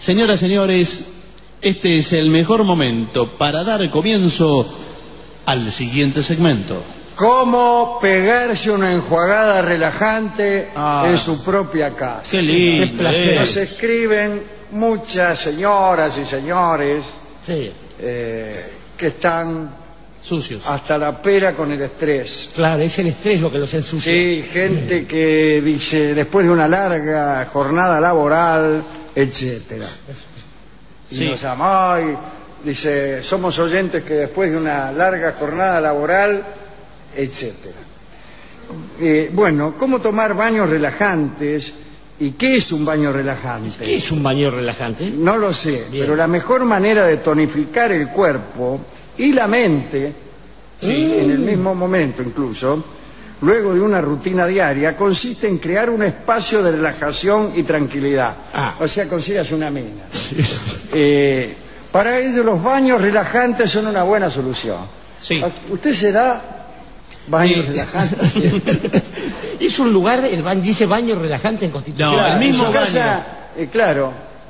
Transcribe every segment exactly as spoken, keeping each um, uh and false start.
Señoras, señores, este es el mejor momento para dar comienzo al siguiente segmento. ¿Cómo pegarse una enjuagada relajante ah, en su propia casa? ¡Qué lindo! Eh. Nos escriben muchas señoras y señores sí. eh, que están sucios hasta la pera con el estrés. Claro, es el estrés lo que los ensucia. Sí, gente que dice, después de una larga jornada laboral, etcétera. Y sí. nos llama, ay, dice, somos oyentes que después de una larga jornada laboral, etcétera. Eh, bueno, ¿cómo tomar baños relajantes? ¿Y qué es un baño relajante? ¿Qué es un baño relajante? No lo sé, Bien. pero la mejor manera de tonificar el cuerpo y la mente, sí. en el mismo momento incluso, luego de una rutina diaria, consiste en crear un espacio de relajación y tranquilidad. Ah. O sea, consigas una mina. Eh, para ello los baños relajantes son una buena solución. Sí. ¿Usted se da baños sí. relajantes? Es un lugar, el baño, dice baño relajante en Constitución. No, Claro, el mismo en su casa, baño. eh, claro,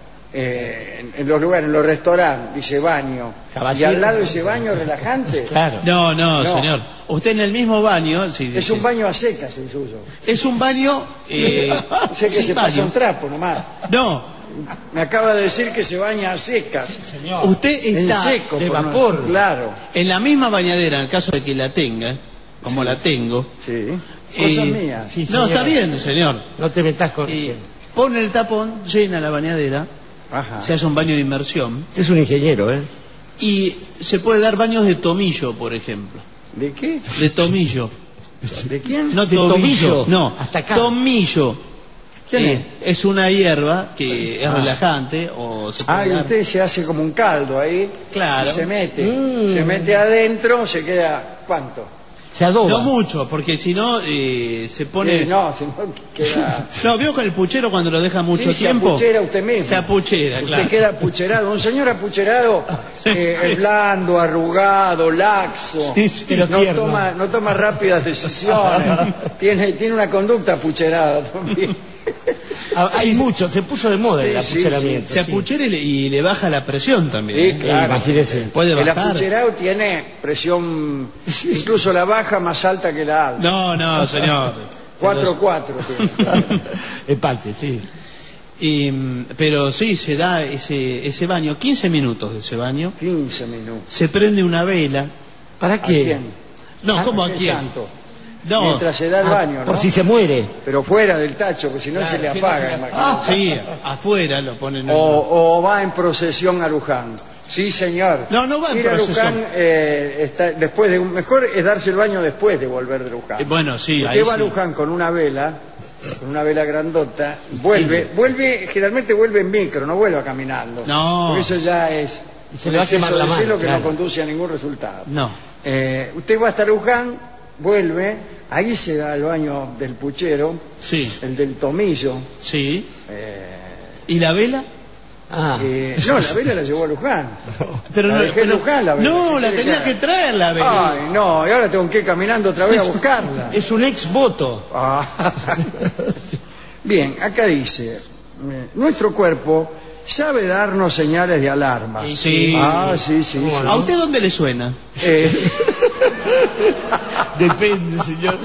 eh, en, en los lugares, en los restaurantes, dice baño. Caballero. Y al lado dice baño relajante. Claro. No, no, No. señor. Usted en el mismo baño... Sí, Es sí. un baño a secas el suyo. Es un baño... Eh, O sea que sin se baño. pasa un trapo nomás. No, Me acaba de decir que se baña a secas. Señor. usted En está seco. de por no- vapor. Claro. en la misma bañadera, en caso de que la tenga, como Sí. la tengo... Sí. Cosa eh, mía. Sí, No, señor. está bien, señor. No te metas con... Eh, pone el tapón, llena la bañadera, Ajá. se hace un baño de inmersión, Usted es un ingeniero, ¿eh? y se puede dar baños de tomillo, por ejemplo. ¿De qué? De tomillo. ¿De quién? No ¿De tobillo, tobillo? no, Hasta acá. tomillo. ¿Quién Eh, es una hierba que es Ah. relajante o se puede Ah, y dar- usted se hace como un caldo ahí. Claro. Y se mete. Mm. Se mete adentro, se queda... ¿Cuánto? Se adoba. No mucho, porque si no eh, se pone... Eh, no, si no queda... No, veo con el puchero cuando lo deja mucho Sí, tiempo. se apuchera usted mismo. Se apuchera, Usted claro. queda apucherado. Un señor apucherado, Sí. eh, es blando, arrugado, laxo. Sí, sí. Pero no, tierno. toma, no toma rápidas decisiones. tiene, tiene una conducta apucherada también. Ah, hay mucho, se puso de moda el Sí, sí, apucheramiento. Se apuchera y le, y le baja la presión también. Sí, ¿eh? claro. Imagínese. Puede El bajar. apucherado tiene presión, incluso la baja más alta que la alta. No, no, señor. cuatro cuatro. El panche, sí. Y, mm, pero sí, se da ese, ese baño, quince minutos de ese baño. quince minutos. Se prende una vela. ¿Para ¿A qué? quién? No, Ah, ¿cómo a ¿Qué quién? santo? No, Mientras se da el Ah, baño, ¿no? por si se muere. Pero fuera del tacho, porque si no se le si no apaga. se le imagínate. ah, sí, afuera lo ponen. en- O, o va en procesión a Luján. Sí, señor. No, no va en Ir a procesión. Luján, eh, está, después de un, mejor es darse el baño después de volver de Luján. Eh, bueno, sí, Usted ahí va a sí. Luján con una vela, con una vela grandota, vuelve, vuelve, generalmente vuelve en micro, no vuelve caminando. No. Porque eso ya es Y se un le va a exceso quemar la de mano, celo que claro. no conduce a ningún resultado. No. Eh, usted va hasta Luján, vuelve, ahí se da el baño del puchero, Sí, el del tomillo. sí. eh, ¿Y la vela? Ah. eh, no, la vela la llevó a Luján. Pero La no, dejé en pero- Luján, la vela. no, la ¿Qué tenía quiere que traer la vela. Ay, no, y ahora tengo que ir caminando otra vez a buscarla. Es un ex voto. Ah. Bien, acá dice, eh, nuestro cuerpo sabe darnos señales de alarma. Sí, Sí. Ah, sí, sí. sí. ¿A usted dónde le suena? Eh, Depende, señor.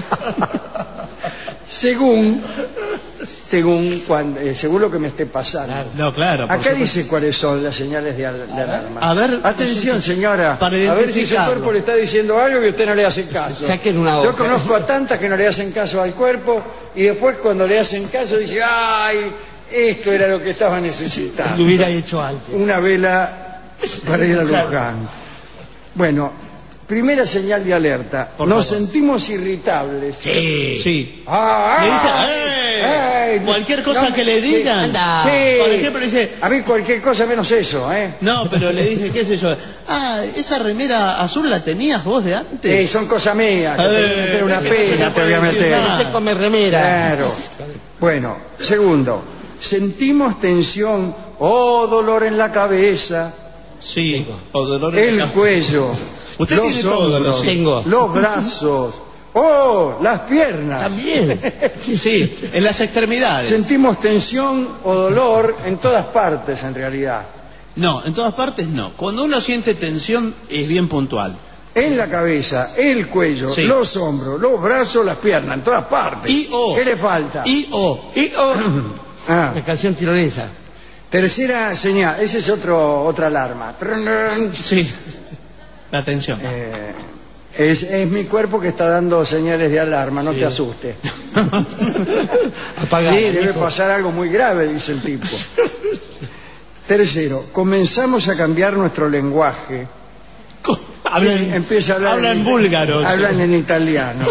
según, según, cuando, eh, según lo que me esté pasando. Claro. No, claro. por Acá supuesto. dice cuáles son las señales de, al- de alarma. A ver, atención, señora. para a ver si su identificarlo. cuerpo le está diciendo algo y usted no le hace caso. Saquen una Yo hoja. conozco a tantas que no le hacen caso al cuerpo y después cuando le hacen caso dice, ay, esto era lo que estaba Lo necesitando. hubiera hecho antes. Una vela para ir a Luján. Bueno, primera señal de alerta. Por Nos favor. sentimos irritables. Sí. Sí. Ah, Le dice, ah, ¡eh! ¡eh! Cualquier cosa No, que le sí. digan. Anda. Sí. Por ejemplo, le dice, A mí cualquier cosa menos eso, ¿eh? no, pero le dice, qué sé yo. Ah, esa remera azul la tenías vos de antes. Sí, son cosas mías. Que Eh, te voy a meter una es que no se pena, le te voy a puede decir meter. nada. Usted come remera. Claro. Bueno, segundo, sentimos tensión o dolor en la cabeza, Sí. O dolor en el la cabeza. cuello, Usted los tiene todo, hombros, ¿no? Tengo. los brazos ¡Oh! Las piernas. También. Sí, sí, en las extremidades. Sentimos tensión o dolor en todas partes, en realidad. No, en todas partes no. Cuando uno siente tensión es bien puntual. En la cabeza, el cuello, Sí. los hombros, los brazos, las piernas, en todas partes. Y o. ¿Qué le falta? Y o. Y oh, Ah. la canción tirolesa. Tercera señal, esa es otro, otra alarma. Sí. La tensión. Eh, es, es mi cuerpo que está dando señales de alarma, no Sí. te asustes. Apagada, Sí, debe hijo. pasar algo muy grave, dice el tipo. Tercero, comenzamos a cambiar nuestro lenguaje. Hablan, Empieza a hablar hablan en, búlgaros. Hablan en italiano.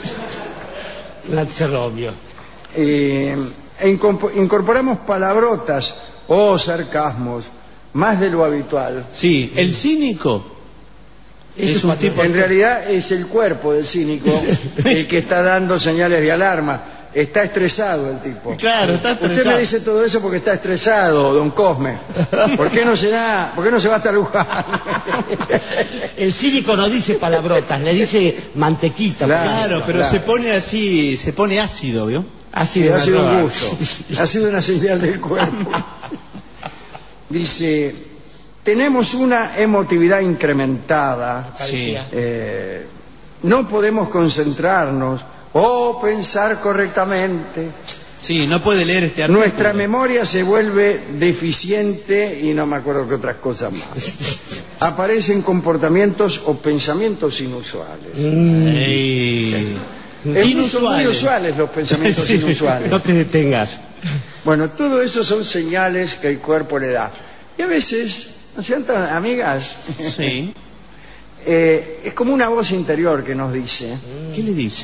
Lazarobio. Eh, e incompo- incorporamos palabrotas o sarcasmos más de lo habitual. Sí, el cínico Eso es un cuando- tipo. En realidad es el cuerpo del cínico el que está dando señales de alarma. Está estresado el tipo. Claro, está Usted estresado. me dice todo eso porque está estresado, don Cosme. ¿Por qué no se da, por qué no se va hasta Luján? El cínico no dice palabrotas, le dice mantequita. Claro. Claro, pero Claro. se pone así, se pone ácido, ¿vio? Así Sí, de ha sido un verdad. gusto. Ha sido una señal del cuerpo. Dice, tenemos una emotividad incrementada. Sí. Eh, no podemos concentrarnos o pensar correctamente. Sí, no puede leer este artículo. Nuestra memoria se vuelve deficiente y no me acuerdo qué otras cosas más. Aparecen comportamientos o pensamientos inusuales. Ey. Es muy- son muy usuales los pensamientos Sí. inusuales. No te detengas. Bueno, todo eso son señales que el cuerpo le da. Y a veces, ¿no es cierto, amigas? Sí. Eh, es como una voz interior que nos dice, ¿Qué le dice?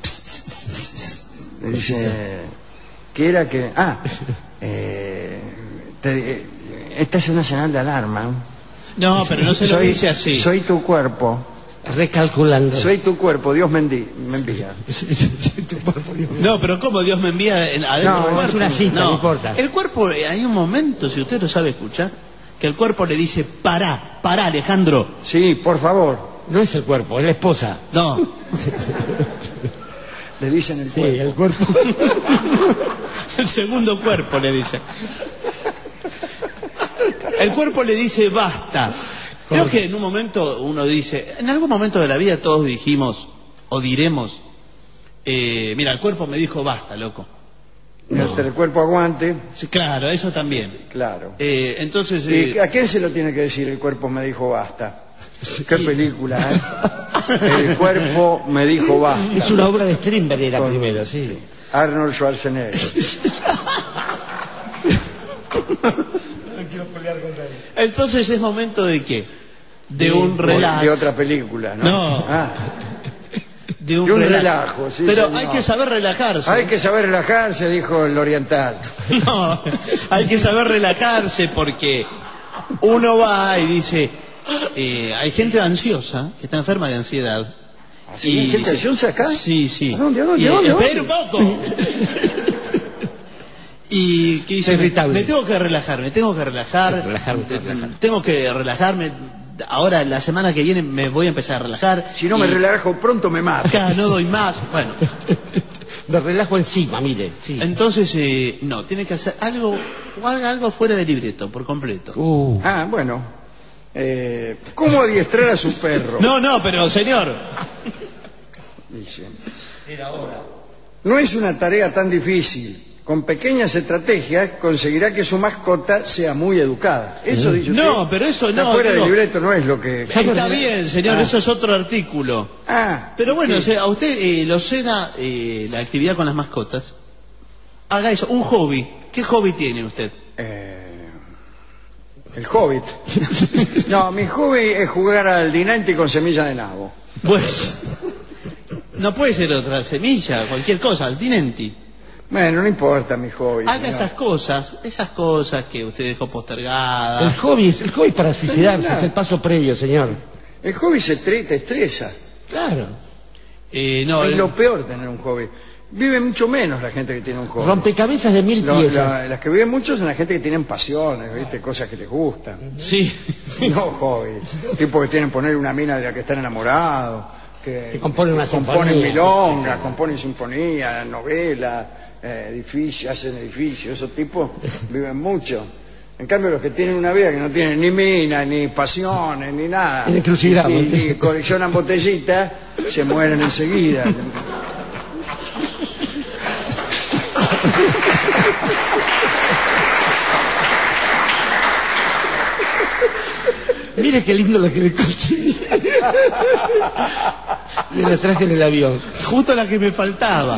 le dice, que era que, ah, eh, te- eh, esta es una señal de alarma. No, pero no se lo Soy- dice así. Soy tu cuerpo, Recalculando. soy tu cuerpo, Dios me, envi- me envía. No, pero ¿cómo Dios me envía en- adentro No, del es cuerpo? una cita, no importa. El cuerpo, eh, hay un momento, si usted lo sabe escuchar, que el cuerpo le dice, pará, pará, Alejandro. Sí, por favor, No es el cuerpo, es la esposa. No. le dicen el Sí, cuerpo. el cuerpo. El segundo cuerpo le dice. El cuerpo le dice, basta. Creo que en un momento uno dice, en algún momento de la vida todos dijimos, o diremos, eh, mira, el cuerpo me dijo, basta, loco. Mientras el cuerpo aguante, Sí, claro, eso también. claro. Eh, entonces... ¿Y eh, a quién se lo tiene que decir? El cuerpo me dijo basta. Qué película, ¿eh? El cuerpo me dijo basta. Es una obra de Strindberg era Con- primero, sí. Arnold Schwarzenegger. entonces es momento de qué? De un De- relax. De otra película, ¿no? No. Ah, De un, de un relax. relajo, sí, Pero señor. hay que saber relajarse. hay que saber relajarse, dijo el oriental. No, hay que saber relajarse porque uno va y dice, eh, hay gente ansiosa que está enferma de ansiedad. ¿Así hay gente ansiosa acá? Sí, sí. ¿A dónde, a dónde, Y, a dónde, eh, a dónde? espera un poco. Y que dice, Es me, irritable. me tengo que relajar, me tengo que relajar, Relajarme, relajar. tengo que relajarme. Ahora la semana que viene me voy a empezar a relajar. Si no me y relajo pronto me mato. acá no doy más. Bueno, Me relajo encima, mire. Sí. entonces eh, no, tiene que hacer algo, o haga algo fuera del libreto, por completo. Uh. Ah, bueno. Eh, ¿Cómo adiestrar a su perro? No, no, pero señor. Dice. No es una tarea tan difícil. Con pequeñas estrategias conseguirá que su mascota sea muy educada. Eso dice usted. No, pero eso Está no, fuera digo- del libreto, no es lo que... Está bien, señor, Ah. eso es otro artículo. Ah, Pero bueno, sí. o sea, a usted eh, lo ceda eh, la actividad con las mascotas. Haga eso, un hobby. ¿Qué hobby tiene usted? Eh, el Hobbit. No, mi hobby es jugar al dinanti con semilla de nabo. Pues, no puede ser otra semilla, cualquier cosa, al tinenti. Bueno, no importa mi hobby. Haga señor. esas cosas, esas cosas que usted dejó El postergadas. hobby, el hobby para suicidarse es el paso previo, señor. El hobby se tre- te estresa. Claro. Eh, no, es el- lo peor tener un hobby. Vive mucho menos la gente que tiene un hobby. Rompecabezas de mil Lo- piezas. la- las que viven mucho son la gente que tienen pasiones, ¿viste? Cosas que les gustan. sí. No hobbies. Tipo que tienen poner una mina de la que están enamorados. que, Que componen una componen sinfonía. milongas, componen sinfonía, novelas, eh, edificios, hacen edificios, esos tipos viven mucho. En cambio, los que tienen una vida que no tienen ni minas, ni pasiones, ni nada, Tienen crucigrama. y, y coleccionan botellitas, se mueren enseguida. Mire qué lindo lo que le conseguí. Me lo traje en el avión. Justo la que me faltaba.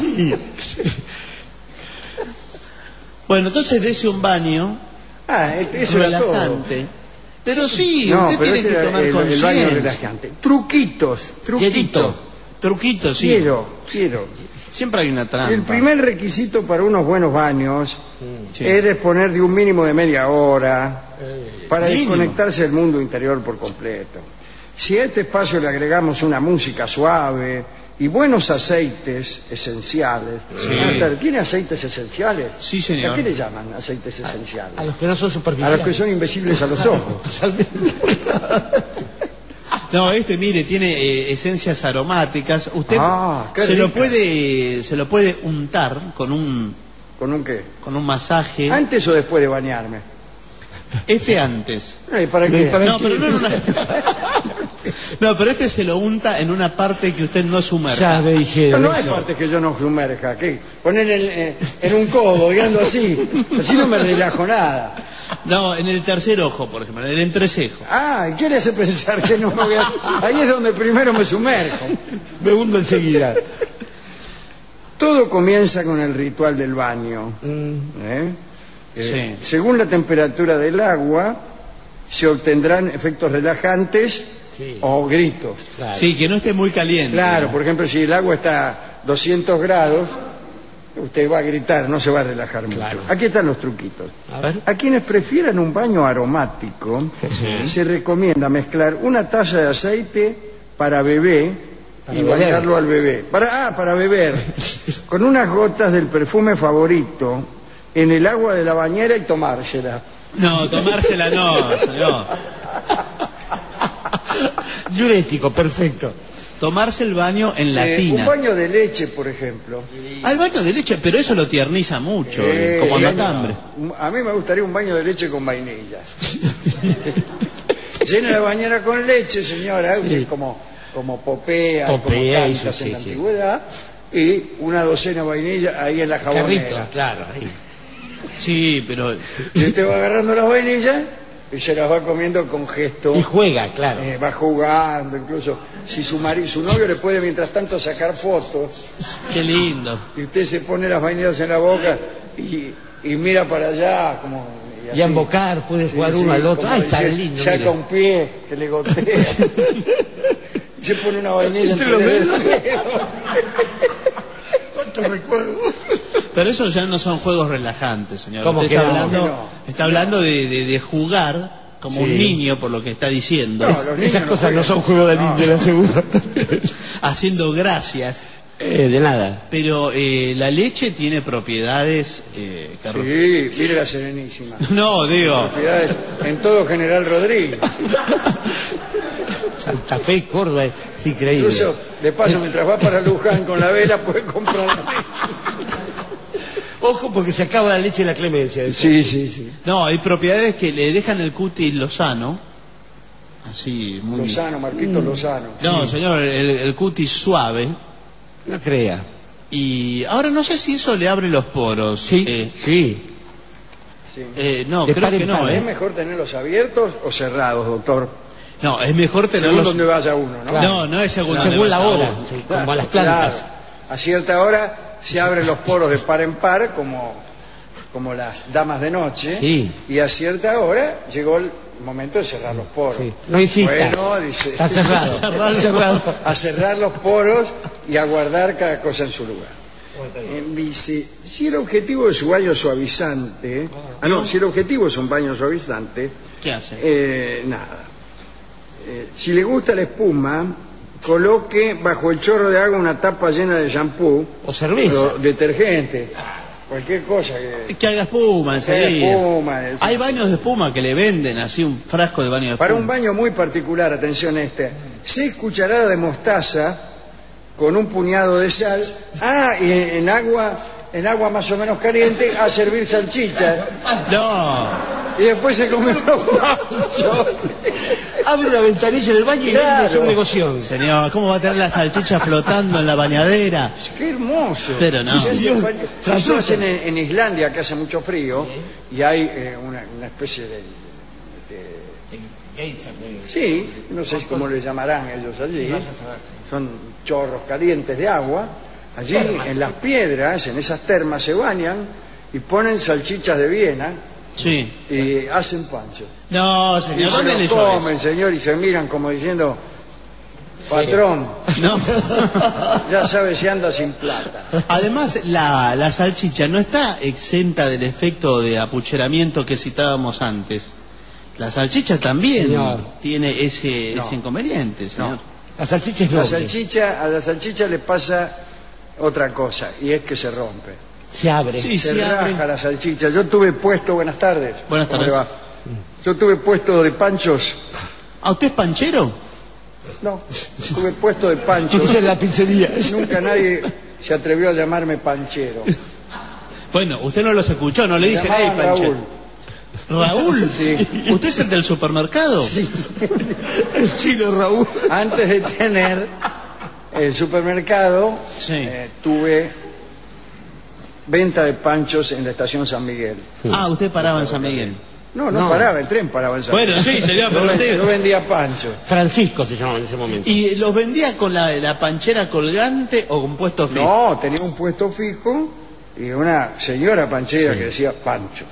Bueno, entonces dese un baño Ah, eso era todo. relajante. Pero sí, No, usted pero tiene este que era tomar el, el baño conciencia. relajante. Truquitos, truquitos. Dietito. Truquitos, sí. Quiero, quiero. Siempre hay una trampa. El primer requisito para unos buenos baños Sí. es disponer de un mínimo de media hora para Mínimo. desconectarse del mundo interior por completo. Si a este espacio le agregamos una música suave y buenos aceites esenciales. Sí. Buenas tardes. ¿Tiene aceites esenciales? Sí, señor. ¿A qué le llaman aceites esenciales? A los que no son A superficiales. los que son invisibles a los ojos. No, este, mire, tiene eh, esencias aromáticas. Usted Ah, qué se lo rica. puede se lo puede untar con un ¿Con un qué? con un masaje. ¿Antes o después de bañarme? Este antes. Ay, ¿para Me qué? parece- No, pero no en una... No, pero este se lo unta en una parte que usted no sumerja. Ya me No, dijeron no hay eso. parte que yo no sumerja. ¿Qué? Poner en, eh, en un codo y ando así. Así no me relajo nada. No, en el tercer ojo, por ejemplo, en el entrecejo. Ah, ¿qué le hace pensar que no me voy a...? Ahí es donde primero me sumerjo. Me hundo enseguida. Todo comienza con el ritual del baño. Mm, ¿eh? Eh, Sí. Según la temperatura del agua, se obtendrán efectos relajantes sí, o gritos. claro. Sí, que no esté muy caliente. Claro, por ejemplo, si el agua está a doscientos grados, usted va a gritar, no se va a relajar mucho. Claro. Aquí están los truquitos. A ver. A quienes prefieran un baño aromático, Sí. se recomienda mezclar una taza de aceite para bebé Para y beber. bañarlo al bebé. Para, ah, para beber. Con unas gotas del perfume favorito en el agua de la bañera y tomársela. No, tomársela no, señor. Diurético, perfecto. Tomarse el baño en la Eh, tina. un baño de leche, por ejemplo. Al baño de leche, pero eso lo tierniza mucho, Eh, como baño- matambre. un- A mí me gustaría un baño de leche con vainillas. Llena la bañera con leche, señora, Sí. como, como Popea, Popea, como eso tantas sí, en la sí. antigüedad, y una docena de vainillas ahí en la Carrito, jabonera. claro. Ahí. Sí, pero Y usted va agarrando las vainillas y se las va comiendo con gesto. Y juega, claro. Eh, va jugando, incluso si su marido, su novio le puede mientras tanto sacar fotos qué lindo. y usted se pone las vainillas en la boca y, y mira para allá como Y así. a embocar, puede Sí, jugar sí, uno al otro. como Ah, está dice, lindo. saca mire. un pie que le gotea y se pone una vainilla ¿Usted entre lo los ve? dedos. ¿Cuánto recuerdo? Pero eso ya no son juegos relajantes, señor. ¿Cómo Usted que está no? hablando, ¿Cómo que no? está hablando de, de- de jugar como Sí. un niño, por lo que está diciendo, No, los niños Esas no cosas no juegan. son juego de No. niño, le aseguro. haciendo gracias. Eh, de nada. Pero eh, la leche tiene propiedades eh, que re- Sí, mire la Serenísima. No, digo, Propiedades en todo General Rodríguez. Santa Fe, Córdoba, es increíble. Incluso, de paso, mientras va para Luján con la vela, puede comprar la leche. Ojo porque se acaba la leche de la clemencia. Sí, sí, sí. no, hay propiedades que le dejan el cutis lozano, así muy... Lozano, Marquito Lozano. No, señor, el, el cutis suave. No crea. Y ahora no sé si eso le abre los poros. Sí, Eh, sí. Sí. eh, no, De creo par en que no, par, ¿Es ¿eh? mejor tenerlos abiertos o cerrados, doctor? No, es mejor Según tenerlos... donde vaya uno, ¿no? Claro. No, no es según, Según donde la vaya hora, uno. sí, Claro, como a las plantas. claro. A cierta hora se abren los poros de par en par, como, como las damas de noche. Sí. Y a cierta hora llegó el momento de cerrar los poros. Sí. No insista. Bueno, dice, Está cerrado. Está cerrado. a cerrar los poros y a guardar cada cosa en su lugar. Eh, Dice, si el objetivo de su baño suavizante, ah no, si el objetivo es un baño suavizante, ¿Qué hace? eh, nada. Eh, si le gusta la espuma, coloque bajo el chorro de agua una tapa llena de shampoo O cerveza. o detergente, cualquier cosa que... Que haga espuma que haga enseguida. espuma, el- Hay baños de espuma que le venden así un frasco de baño de espuma. Para un baño muy particular, atención este, seis cucharadas de mostaza con un puñado de sal, ah, y en, en agua, en agua más o menos caliente, a servir salchichas. No. Y después se comió los panchos. Abre una ventanilla del baño y Claro. vende un negocio. Señor, ¿cómo va a tener la salchicha flotando en la bañadera? ¡Qué hermoso! Pero no. Sí, señor. sí, eso hacen en, en Islandia, que hace mucho frío, y hay eh, una, una especie de... de- sí, no sé cómo le llamarán ellos allí. Son chorros calientes de agua. Allí, en las piedras, en esas termas, se bañan y ponen salchichas de Viena Sí. y hacen pancho. No, Y señor, se ¿dónde lo leyó comen, eso? señor, y se miran como diciendo, patrón, No. ya sabes si anda sin plata. Además, la, la salchicha no está exenta del efecto de apucheramiento que citábamos antes. La salchicha también Señor. tiene ese, No. ese inconveniente, señor. No. La salchicha es La noble. salchicha, a la salchicha le pasa otra cosa, y es que se rompe. Se abre. Sí. Se sí, raja abre. la salchicha. Yo tuve puesto, buenas tardes. Buenas ¿Cómo tardes. le va? Yo tuve puesto de panchos. ¿A usted es panchero? No, tuve puesto de panchos. Esa es la pizzería. Nunca nadie se atrevió a llamarme panchero. Bueno, usted no los escuchó, no le Me dicen, hey, llamaban panchero. Raúl. ¿Raúl? Sí. ¿Usted es el del supermercado? Sí. El chino Raúl. Antes de tener el supermercado, Sí. eh, tuve venta de panchos en la estación San Miguel. Ah, usted paraba en San Miguel. No, no, No. paraba, el tren paraba en San Bueno, Miguel. sí, señor, pero yo, ven- usted- yo vendía panchos. Francisco se llamaba en ese momento. ¿Y los vendía con la, la panchera colgante o con puesto fijo? No, tenía un puesto fijo y una señora panchera Sí. que decía panchos.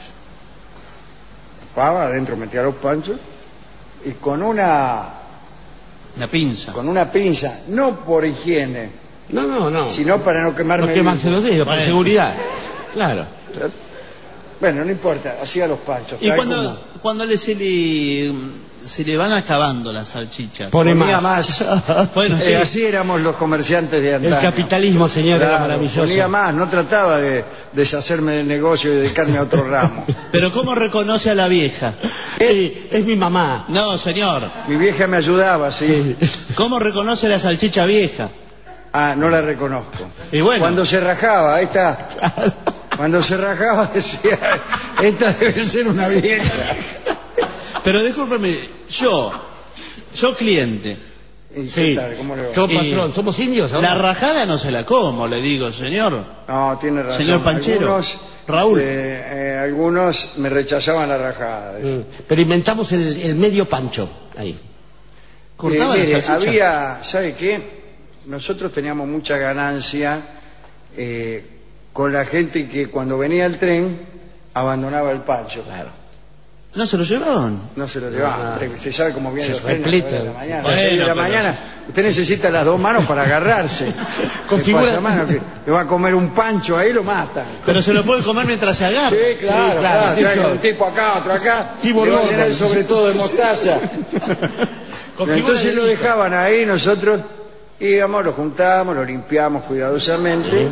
Pava, adentro metía los panchos y con una Una pinza. con una pinza, no por higiene, No, no, no. sino para no quemarme No el quemarse hijo. los dedos, por Bueno. seguridad. Claro. Bueno, no importa, hacía los panchos. ¿Y tal cuando, como cuando le, se, le, se le van acabando las salchichas? Pone ponía más. más. Bueno, sí. Eh, así éramos los comerciantes de antaño. El capitalismo, señor, era Claro, maravilloso. ponía más, no trataba de deshacerme del negocio y dedicarme a otro ramo. Pero ¿cómo reconoce a la vieja? Eh, es mi mamá. No, señor. Mi vieja me ayudaba, ¿sí? Sí. ¿Cómo reconoce la salchicha vieja? Ah, no la reconozco. Y bueno. Cuando se rajaba, ahí está. Cuando se rajaba decía, esta debe ser una vieja. Pero discúlpeme, yo, yo cliente, ¿Y Sí. qué tal? ¿Cómo le va? Yo, Y- patrón, ¿somos indios ahora? la rajada no se la como, le digo, señor. No, tiene razón. Señor Panchero, Algunos, Raúl. eh, eh, algunos me rechazaban la rajada. Mm. Pero inventamos el, el medio pancho. Ahí. Cortaba Eh, la mire, salchicha. había, ¿sabe qué? Nosotros teníamos mucha ganancia eh, con la gente que cuando venía el tren abandonaba el pancho. Claro. ¿No se lo llevaban? No se lo llevaban. Ah. Usted, usted sabe cómo vienen Se los trenes a repleta. las nueve de la mañana. Bueno, A las seis de la pero- mañana. Usted necesita las dos manos para agarrarse. Con ¿Qué figura- pasa, mano? Que le va a comer un pancho ahí, lo matan. Pero se lo puede comer mientras se agarra. Sí, claro, Sí, claro. claro. Trae Eso. un tipo acá, otro acá. Tipo le va a Gordon. llenar sobre todo de mostaza. Con Entonces figura lo de dejaban ahí, nosotros íbamos, lo juntábamos, lo limpiamos cuidadosamente,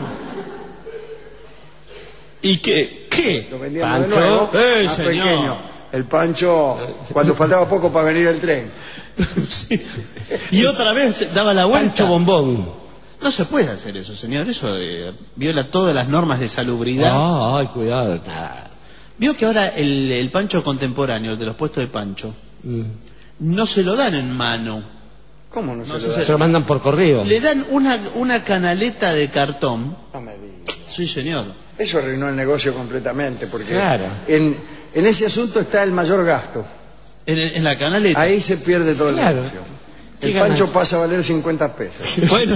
¿Y qué? ¿Qué? lo vendíamos de Pancho. nuevo, Eh, más señor. pequeño. El pancho, cuando faltaba poco para venir el tren. Sí. Y otra vez daba la vuelta. Pancho bombón. No se puede hacer eso, señor. Eso eh, viola todas las normas de salubridad. Ah, ay, cuidado. Nada. Vio que ahora el, el pancho contemporáneo, el de los puestos de pancho, Mm. no se lo dan en mano. ¿Cómo no, No se sé lo si- da? Se lo mandan por correo. Le dan una, una canaleta de cartón. No me diga. Sí, señor. Eso arruinó el negocio completamente, porque Claro. en, en ese asunto está el mayor gasto. En, en la canaleta. Ahí se pierde todo el Claro. negocio. ¿Qué El ganas? pancho pasa a valer cincuenta pesos. Bueno,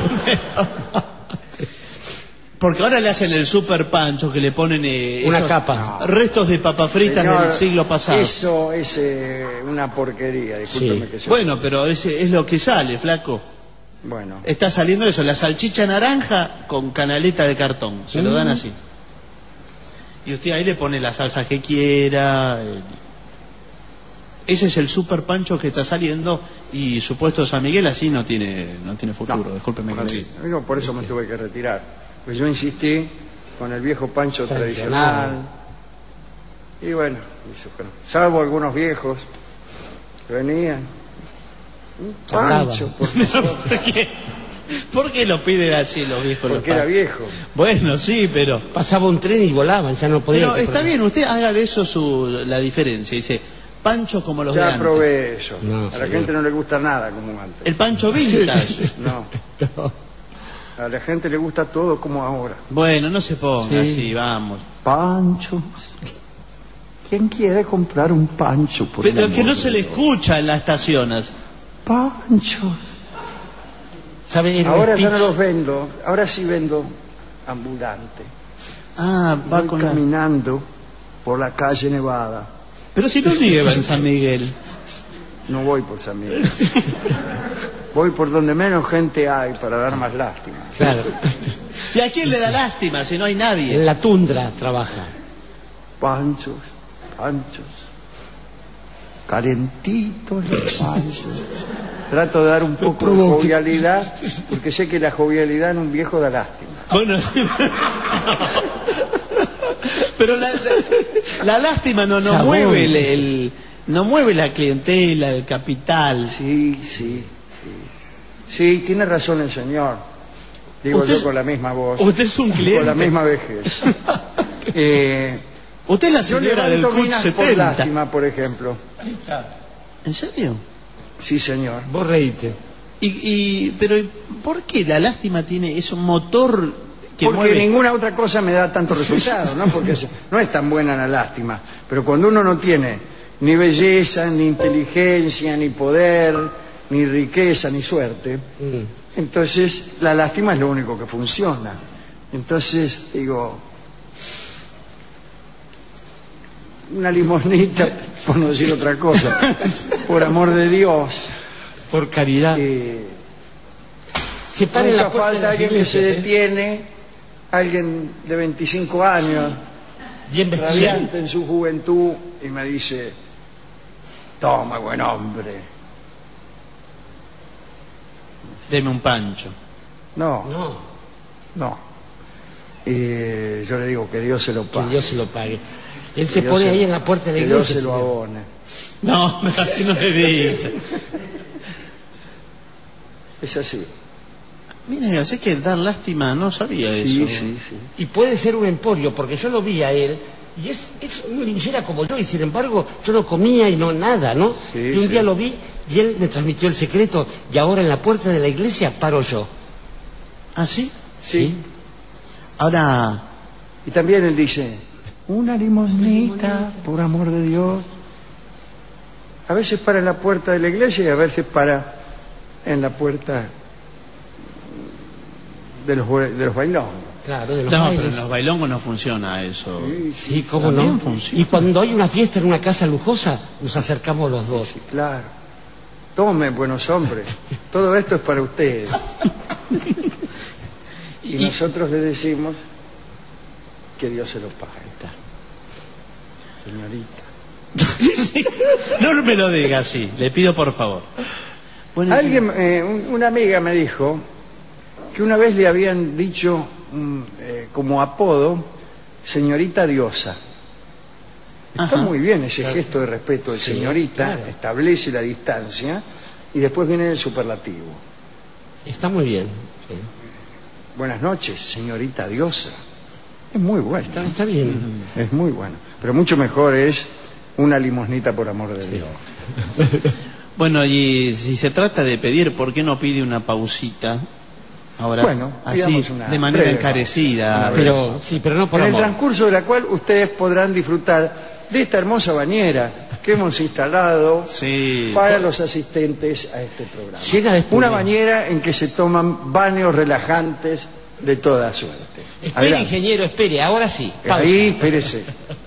porque ahora le hacen el super pancho que le ponen eh, Una esos capa. restos de papas fritas Señor, del siglo pasado. Eso es eh, una porquería, discúlpeme Sí. que se... Bueno, pero ese es lo que sale, flaco. Bueno. Está saliendo eso, la salchicha naranja con canaleta de cartón. Se lo dan Mm. así. Y usted ahí le pone la salsa que quiera. eh. Ese es el super pancho que está saliendo y supuesto San Miguel así no tiene no tiene futuro. No, Discúlpeme que le diga. Digo, por eso me tuve que retirar. Pues yo insistí con el viejo pancho Tradicional. tradicional. Y bueno, dice, bueno, salvo algunos viejos que venían. Un Charlaban. pancho, por favor. ¿Por qué? ¿Por qué lo piden así los viejos? los Porque era padres? viejo. Bueno, sí, pero... Pasaba un tren y volaban, ya no podían. Pero está bien, usted haga de eso su, la diferencia. Dice, pancho como los de Ya antes. probé eso. No, a la señor. gente no le gusta nada como antes. El pancho vintage. No. A la gente le gusta todo como ahora. Bueno, no se ponga Sí. así, vamos. Pancho. ¿Quién quiere comprar un pancho? Por Pero el es que no amor se de le Dios? escucha en las estaciones. Pancho. ¿Saben? Era un Ahora ya speech. no los vendo. Ahora sí vendo ambulante. Ah, va Voy con la... caminando por la calle Nevada. Pero si no nieva en San Miguel. No voy por San Miguel. Voy por donde menos gente hay para dar más lástima. Claro. ¿Y a quién le da lástima si no hay nadie? En la tundra trabaja. Panchos, panchos. Calentitos los panchos. Trato de dar un poco de jovialidad, porque sé que la jovialidad en un viejo da lástima. Bueno, pero la, la, la lástima no, no Chabón. mueve el, el- no mueve la clientela, el capital. Sí, sí, sí. Sí, tiene razón el señor. Digo Usted- yo con la misma voz. usted es un Con la cliente. misma vejez. Eh, Usted es la yo señora del levanto C U T minas por setenta. lástima, por ejemplo. ¿En serio? Sí, señor. Vos reíte. Y, y pero ¿por qué la lástima tiene es un motor que Porque mueve? ninguna otra cosa me da tanto resultado, ¿no? Porque es- no es tan buena la lástima. Pero cuando uno no tiene ni belleza, ni inteligencia, ni poder, ni riqueza, ni suerte, Mm. entonces la lástima es lo único que funciona. Entonces, digo, una limosnita, por no decir otra cosa, por amor de Dios. Por caridad. eh, Se para en Nunca la puerta de falta las alguien que se iglesias, ¿eh? detiene, alguien de veinticinco años, Bien vestido. radiante en su juventud, y me dice, toma, buen hombre. Deme un pancho. No, No, no. Y yo le digo que Dios se lo que pague. Dios se lo pague. Él Que se Dios pone se- ahí en la puerta de la que Dios iglesia. se lo señor. abone. No, así no le dice. Es así. Mire, así que dar lástima, no sabía eso. Sí, sí, sí. Y puede ser un emporio, porque yo lo vi a él, y es, es una linchera como yo, y sin embargo yo no comía y no nada, ¿no? Sí, y un sí. día lo vi, y él me transmitió el secreto, y ahora en la puerta de la iglesia paro yo. ¿Ah, sí? Sí. Ahora, Y también él dice, una limosnita, por amor de Dios. A veces para en la puerta de la iglesia y a veces para en la puerta de los, bue- de los bailongos. Claro, de los no, bailes. pero en los bailongos no funciona eso. Sí, Sí, cómo También no. funciona. Y cuando hay una fiesta en una casa lujosa, nos acercamos los dos. sí, claro. Tomen, buenos hombres. Todo esto es para ustedes. Y Y- nosotros le decimos que Dios se lo pague. Señorita. No me lo diga así, le pido por favor. Bueno, Alguien, eh, un- una amiga me dijo que una vez le habían dicho mm, eh, como apodo, señorita diosa. Está Ajá. muy bien ese Claro. gesto de respeto de Sí, señorita, claro. establece la distancia y después viene el superlativo. Está muy bien. sí. Buenas noches, señorita diosa. Es muy bueno. Está, está bien. Es muy bueno. Pero mucho mejor es una limosnita por amor de Dios. Bueno, y si se trata de pedir, ¿por qué no pide una pausita? Ahora, Bueno, así, pidamos una de manera breve encarecida. pausa. Una breve Pero, sí, pero no por En el amor. transcurso de la cual ustedes podrán disfrutar de esta hermosa bañera que hemos instalado Sí. para los asistentes a este programa. Llena de espuma. Una bañera en que se toman baños relajantes de toda suerte. Espere, Adelante. ingeniero, espere, ahora sí. Pausa. Ahí, espérese.